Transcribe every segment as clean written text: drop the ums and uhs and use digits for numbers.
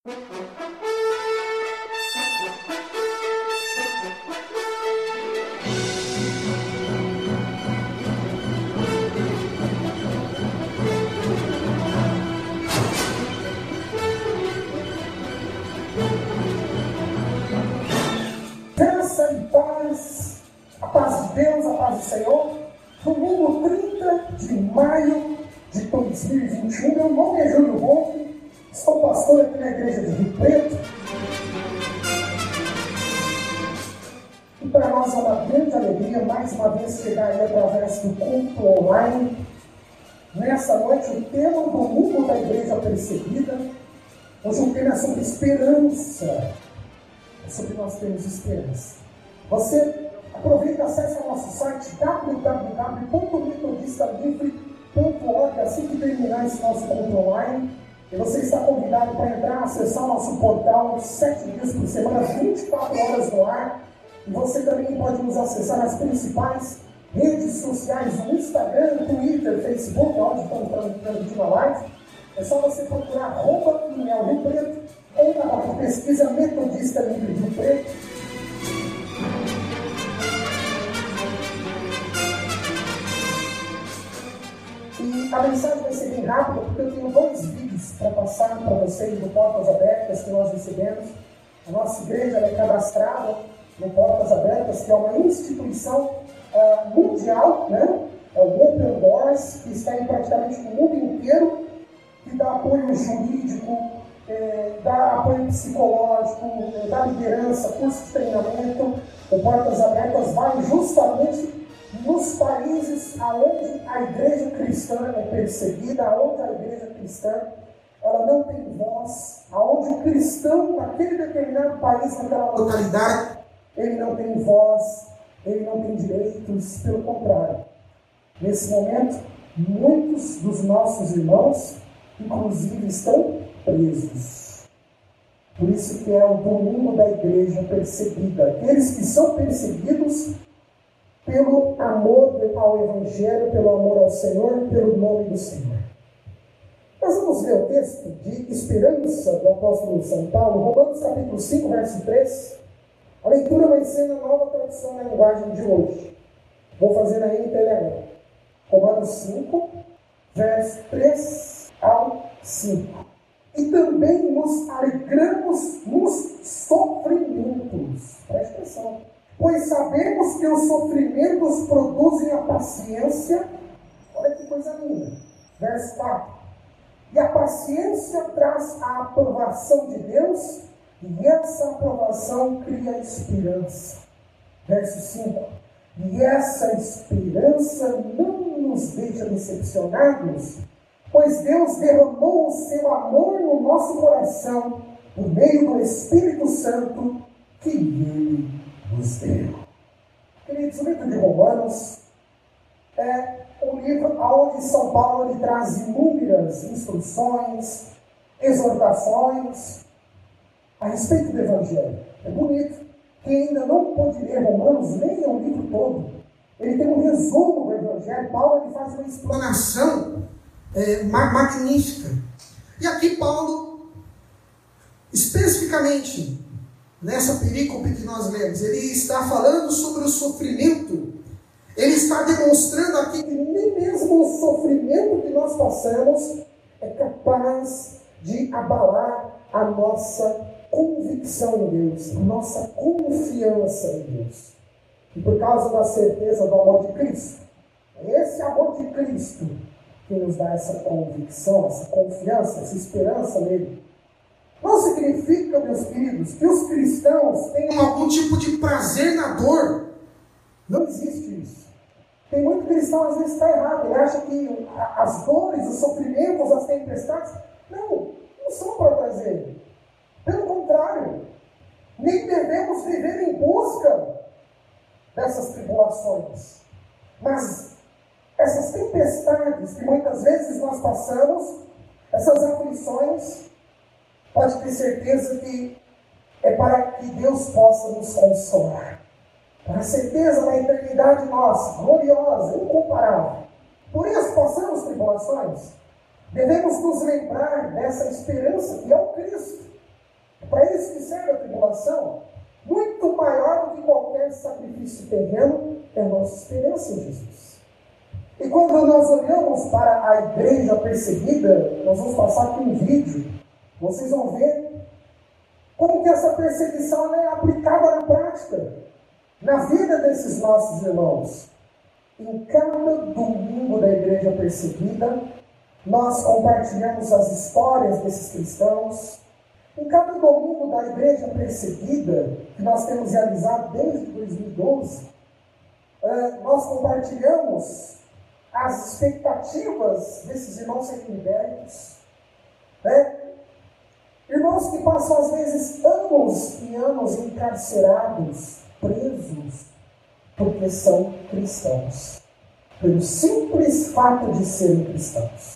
Graça e paz, a paz de Deus, a paz do Senhor. Domingo 30 de maio de 2021, meu nome é Júlio Ronco, sou pastor aqui na igreja de Rio Preto. E para nós é uma grande alegria, mais uma vez, chegar aí através do culto online. Nessa noite, o tema do domingo da igreja perseguida, hoje o tema é sobre esperança. É sobre nós termos esperança. Você aproveita e acesse o nosso site www.metodistalivre.org. Assim que terminar esse nosso culto online, e você está convidado para entrar, acessar o nosso portal 7 dias por semana, 24 horas no ar. E você também pode nos acessar nas principais redes sociais, no Instagram, Twitter, Facebook, onde estamos transmitindo a live. É só você procurar @Rio Preto ou na pesquisa Metodista Livre Rio Preto. E a mensagem vai ser bem rápida, porque eu tenho 2 vídeos para passar para vocês do Portas Abertas que nós recebemos. A nossa igreja é cadastrada no Portas Abertas, que é uma instituição mundial, né? É o Open Doors, que está em praticamente no mundo inteiro, que dá apoio jurídico, dá apoio psicológico, dá liderança, curso de treinamento. O Portas Abertas vai justamente nos países onde a igreja cristã é perseguida, onde a igreja cristã ela não tem voz, onde o cristão naquele determinado país, naquela localidade, ele não tem voz, ele não tem direitos, pelo contrário. Nesse momento, muitos dos nossos irmãos, inclusive, estão presos. Por isso que é o domingo da igreja perseguida. Aqueles que são perseguidos pelo amor ao Evangelho, pelo amor ao Senhor, pelo nome do Senhor. Nós vamos ver o texto de esperança do apóstolo São Paulo, Romanos capítulo 5, verso 3. A leitura vai ser na nova tradução na linguagem de hoje. Vou fazer na NTLH. Romanos 5, verso 3 ao 5. E também nos alegramos nos sofrimentos. Preste atenção. Pois sabemos que os sofrimentos produzem a paciência. Olha que coisa linda. Verso 4. E a paciência traz a aprovação de Deus, e essa aprovação cria esperança. Verso 5. E essa esperança não nos deixa decepcionados, pois Deus derramou o seu amor no nosso coração, por meio do Espírito Santo que Ele nos deu. Queridos, o livro de Romanos é um livro onde São Paulo ele traz inúmeras instruções, exortações a respeito do Evangelho. É bonito. Quem ainda não pôde ler Romanos, leia o livro todo. Ele tem um resumo do Evangelho. Paulo ele faz uma explanação magnífica. E aqui Paulo, especificamente nessa perícope que nós lemos, ele está falando sobre o sofrimento. Ele está demonstrando aqui que nem mesmo o sofrimento que nós passamos é capaz de abalar a nossa convicção em Deus, a nossa confiança em Deus. E por causa da certeza do amor de Cristo, é esse amor de Cristo que nos dá essa convicção, essa confiança, essa esperança nele. Não significa, meus queridos, que os cristãos tenham algum tipo de prazer na dor. Não existe isso. Tem muito cristão, às vezes, está errado. Ele acha que as dores, os sofrimentos, as tempestades, não são para prazer. Pelo contrário, nem devemos viver em busca dessas tribulações. Mas essas tempestades que muitas vezes nós passamos, essas aflições, pode ter certeza que é para que Deus possa nos consolar. Para a certeza da eternidade nossa, gloriosa, incomparável. Por isso passamos tribulações. Devemos nos lembrar dessa esperança que é o Cristo. tribulação, muito maior do que qualquer sacrifício terreno, é a nossa esperança em Jesus. E quando nós olhamos para a igreja perseguida, nós vamos passar aqui um vídeo, vocês vão ver como que essa perseguição é aplicada na prática, na vida desses nossos irmãos. Em cada domingo da igreja perseguida, nós compartilhamos as histórias desses cristãos. Em cada domingo da igreja perseguida, que nós temos realizado desde 2012, nós compartilhamos as expectativas desses irmãos serem libertos. Irmãos que passam às vezes anos e anos encarcerados, presos, porque são cristãos, pelo simples fato de serem cristãos.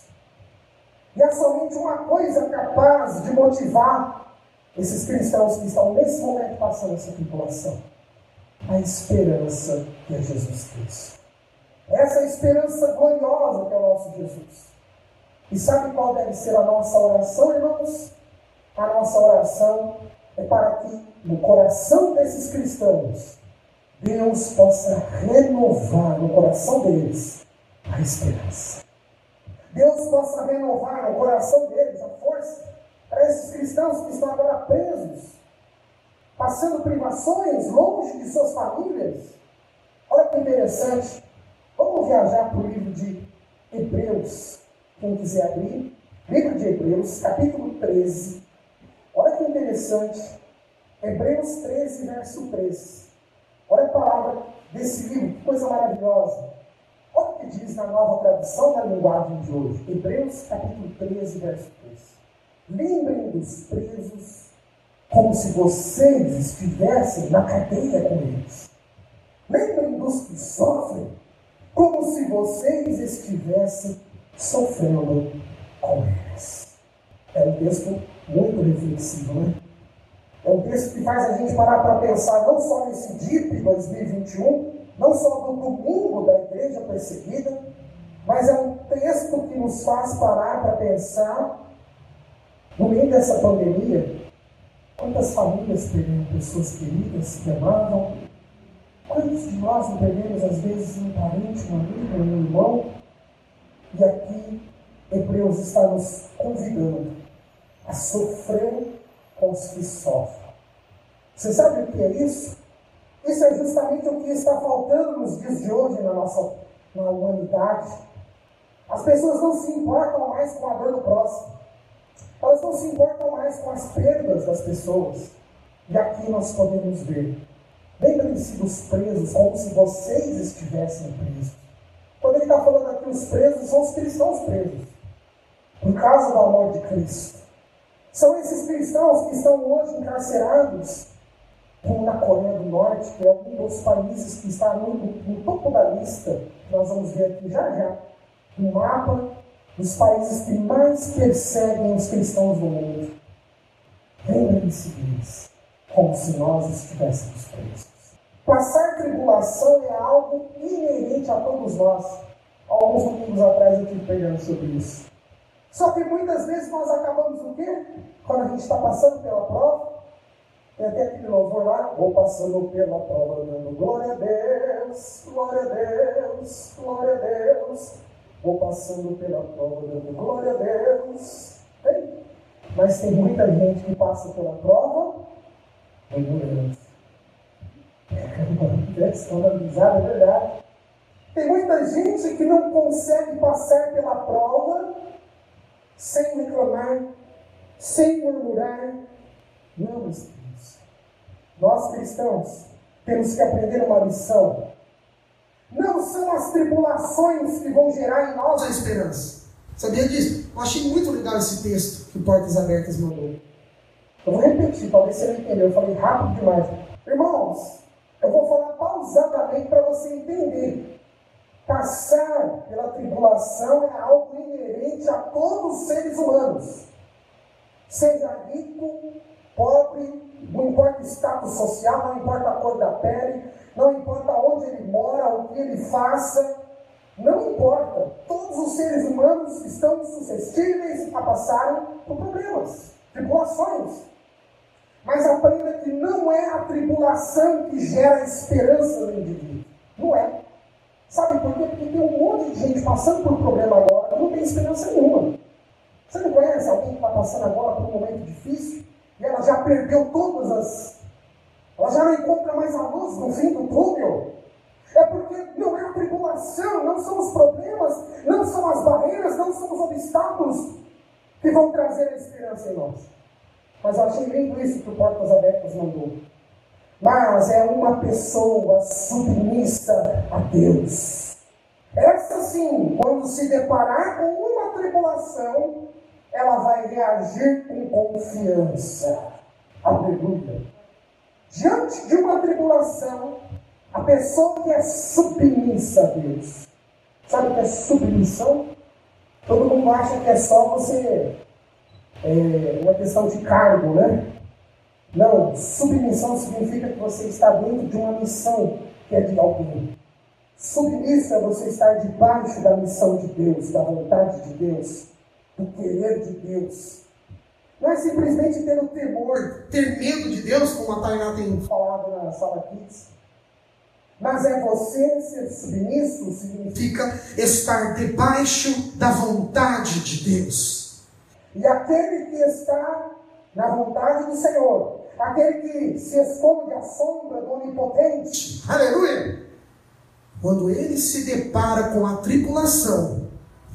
E há somente uma coisa capaz de motivar esses cristãos que estão nesse momento passando essa tribulação: a esperança que é Jesus Cristo. Essa esperança gloriosa que é o nosso Jesus. E sabe qual deve ser a nossa oração, irmãos? A nossa oração é para que no coração desses cristãos Deus possa renovar no coração deles a esperança. Deus possa renovar no coração deles a força para esses cristãos que estão agora presos, passando privações, longe de suas famílias. Olha que interessante. Vamos viajar para o livro de Hebreus. Quem quiser abrir, livro de Hebreus, capítulo 13. Olha que interessante. Hebreus 13, verso 3. Olha a palavra desse livro, que coisa maravilhosa. Olha o que diz na nova tradução da linguagem de hoje. Hebreus capítulo 13, verso 3. Lembrem dos presos como se vocês estivessem na cadeia com eles. Lembrem dos que sofrem como se vocês estivessem sofrendo com eles. É um texto muito reflexivo, né? É um texto que faz a gente parar para pensar não só nesse DIP 2021, não só no domingo da igreja perseguida, mas é um texto que nos faz parar para pensar, no meio dessa pandemia, quantas famílias perderam pessoas queridas que amavam, quantos de nós não perdemos às vezes um parente, um amigo, um irmão, e aqui Hebreus está nos convidando a sofrer com os que sofrem. Você sabe o que é isso? Isso é justamente o que está faltando nos dias de hoje na humanidade. As pessoas não se importam mais com a dor do próximo. Elas não se importam mais com as perdas das pessoas. E aqui nós podemos ver. Lembrem-se dos presos como se vocês estivessem presos. Quando ele está falando aqui, os presos são os cristãos presos, por causa do amor de Cristo. São esses cristãos que estão hoje encarcerados, como na Coreia do Norte, que é um dos países que está no topo da lista, que nós vamos ver aqui já, no mapa dos países que mais perseguem os cristãos do mundo. Lembrem-se deles, como se nós estivéssemos presos. Passar tribulação é algo inerente a todos nós. Alguns domingos atrás eu tive pregando sobre isso. Só que muitas vezes nós acabamos o quê? Quando a gente está passando pela prova, tem até aquele louvor lá, vou passando pela prova, dando glória a Deus, glória a Deus, glória a Deus. Vou passando pela prova, dando glória a Deus. Tem? Mas tem muita gente que passa pela prova, murmurando. Escandalizado, é verdade. Tem muita gente que não consegue passar pela prova sem reclamar, sem murmurar. Não, meus filhos. Nós cristãos temos que aprender uma lição. Não são as tribulações que vão gerar em nós a esperança. Sabia disso? Eu achei muito legal esse texto que o Portas Abertas mandou. Eu vou repetir, talvez você não entendeu. Eu falei rápido demais. Irmãos, eu vou falar pausadamente para você entender. Passar pela tribulação é algo inerente a todos os seres humanos. Seja rico, pobre, não importa o status social, não importa a cor da pele, não importa onde ele mora, o que ele faça, não importa. Todos os seres humanos estão suscetíveis a passarem por problemas, tribulações. Mas aprenda que é a tribulação que gera esperança no indivíduo. Não é. Sabe por quê? Porque tem um monte de gente passando por problema agora que não tem esperança nenhuma. Você não conhece alguém que está passando agora por um momento difícil e ela já perdeu todas as... Ela já não encontra mais a luz no fim do túnel? É porque não é a tribulação, não são os problemas, não são as barreiras, não são os obstáculos que vão trazer a esperança em nós. Mas eu achei lindo isso que o Portas Abertas mandou. Mas é uma pessoa submissa a Deus. Essa sim, quando se deparar com uma tribulação, ela vai reagir com confiança. Aleluia. Diante de uma tribulação, a pessoa que é submissa a Deus. Sabe o que é submissão? Todo mundo acha que é só você... uma questão de cargo, né? Não, submissão significa que você está dentro de uma missão que é de alguém. Submissa é você estar debaixo da missão de Deus, da vontade de Deus, do querer de Deus. Não é simplesmente ter o temor, ter medo de Deus, como a Tainá tem falado na sala Kids. Mas é você ser submisso, significa estar debaixo da vontade de Deus. E aquele que está na vontade do Senhor, aquele que se esconde à sombra do Onipotente, aleluia! Quando ele se depara com a tribulação,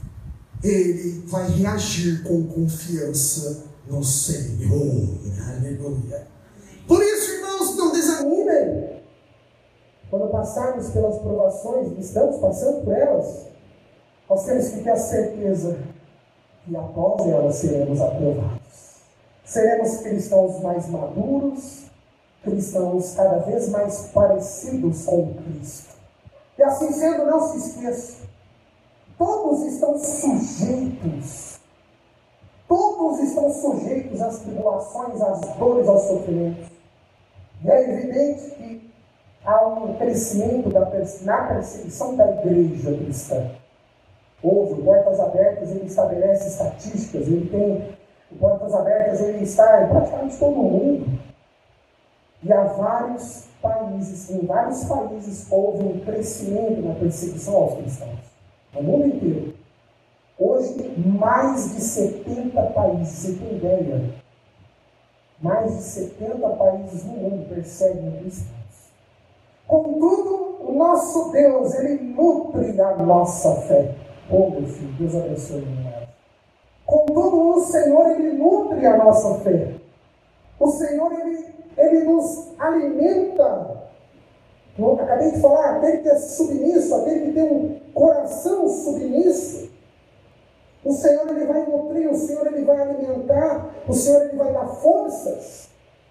ele vai reagir com confiança no Senhor, aleluia! Por isso, irmãos, não desanimem. Quando passarmos pelas provações, estamos passando por elas, nós temos que ter a certeza que após elas seremos aprovados. Seremos cristãos mais maduros, cristãos cada vez mais parecidos com Cristo. E assim sendo, não se esqueça, todos estão sujeitos às tribulações, às dores, aos sofrimentos. E é evidente que há um crescimento na perseguição da igreja cristã. Houve o Portas Abertas, ele estabelece estatísticas, o Portas Abertas ele está em praticamente todo o mundo. E há vários países, em vários países houve um crescimento na perseguição aos cristãos. No mundo inteiro. Hoje, mais de 70 países, você tem ideia? Mais de 70 países no mundo perseguem cristãos. Contudo, o nosso Deus, ele nutre a nossa fé. Oh, meu filho, Deus abençoe, meu irmão. Contudo, o Senhor, ele nutre a nossa fé. O Senhor, ele nos alimenta. Eu acabei de falar, aquele que é submisso, aquele que tem um coração submisso. O Senhor, ele vai nutrir, o Senhor, ele vai alimentar, o Senhor, ele vai dar forças.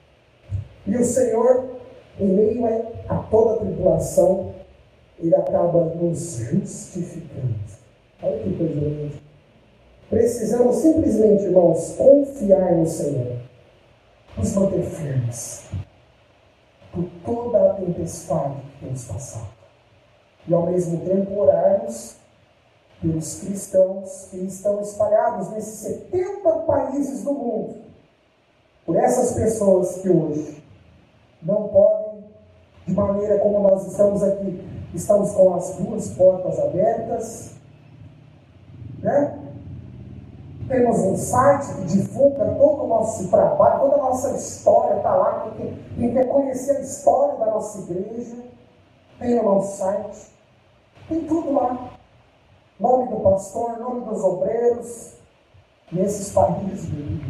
E o Senhor, em meio a toda a tribulação, ele acaba nos justificando. Olha que coisa linda. Precisamos simplesmente, irmãos, confiar no Senhor. Nos manter firmes por toda a tempestade que temos passado. E ao mesmo tempo orarmos pelos cristãos que estão espalhados nesses 70 países do mundo. Por essas pessoas que hoje não podem, de maneira como nós estamos aqui, estamos com as duas portas abertas, né? Temos um site que divulga todo o nosso trabalho, toda a nossa história está lá. Quem quer conhecer a história da nossa igreja, tem o nosso site. Tem tudo lá. Nome do pastor, nome dos obreiros. Nesses países,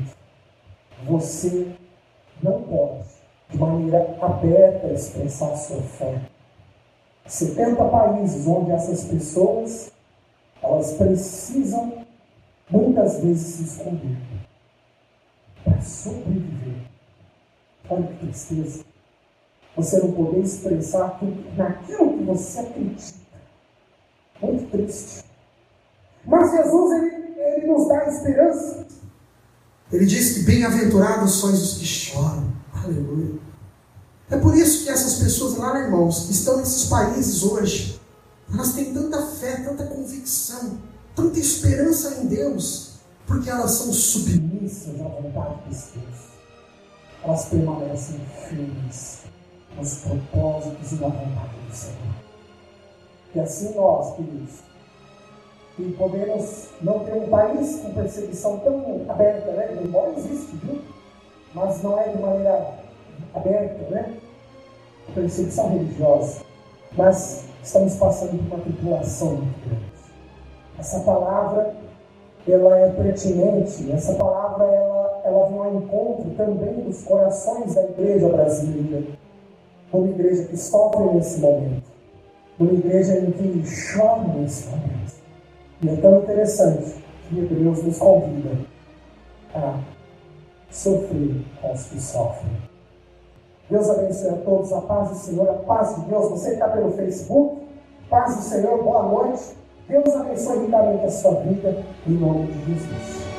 você não pode, de maneira aberta, expressar sua fé. 70 países onde essas pessoas, elas precisam muitas vezes se esconder para sobreviver. Olha que tristeza. Você não poder expressar naquilo que você acredita. Muito triste. Mas Jesus, ele nos dá esperança. Ele diz que bem-aventurados sois os que choram. Aleluia. É por isso que essas pessoas lá, irmãos, que estão nesses países hoje, elas têm tanta fé, tanta convicção, tanta esperança em Deus, porque elas são submissas à vontade de Deus. elas permanecem firmes nos propósitos e na vontade do Senhor. E assim nós, queridos, que podemos não ter um país com perseguição tão aberta, né? Embora existe, viu? Mas não é de maneira aberta, né? Perseguição religiosa. Mas estamos passando por uma tribulação muito grande. Essa palavra, ela é pertinente, essa palavra, ela vem ao encontro também dos corações da igreja brasileira. Uma igreja que sofre nesse momento. Uma igreja em que chora nesse momento. E é tão interessante que Hebreus nos convida a sofrer com os que sofrem. Deus abençoe a todos, a paz do Senhor, a paz de Deus. Você que está pelo Facebook, paz do Senhor, boa noite. Deus abençoe ricamente a sua vida, em nome de Jesus.